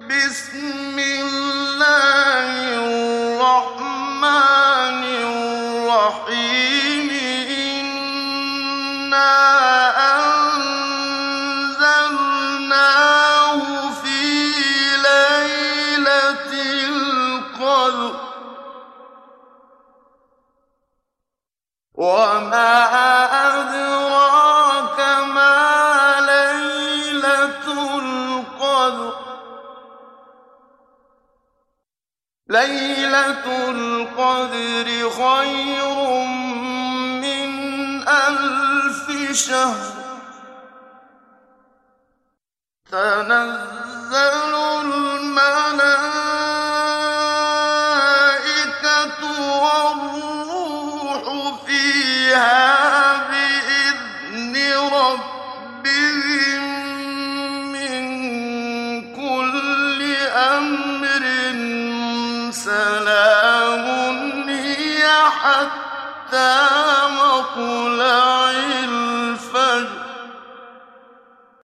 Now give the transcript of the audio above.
بسم الله الرحمن الرحيم إنا أنزلناه في ليلة القدر وما أدراك ما ليلة القدر ليلة القدر خير من 1000 شهر تنزل الملائكة والروح فيها بإذن ربهم من كل أمر سلام هي حتى مطلع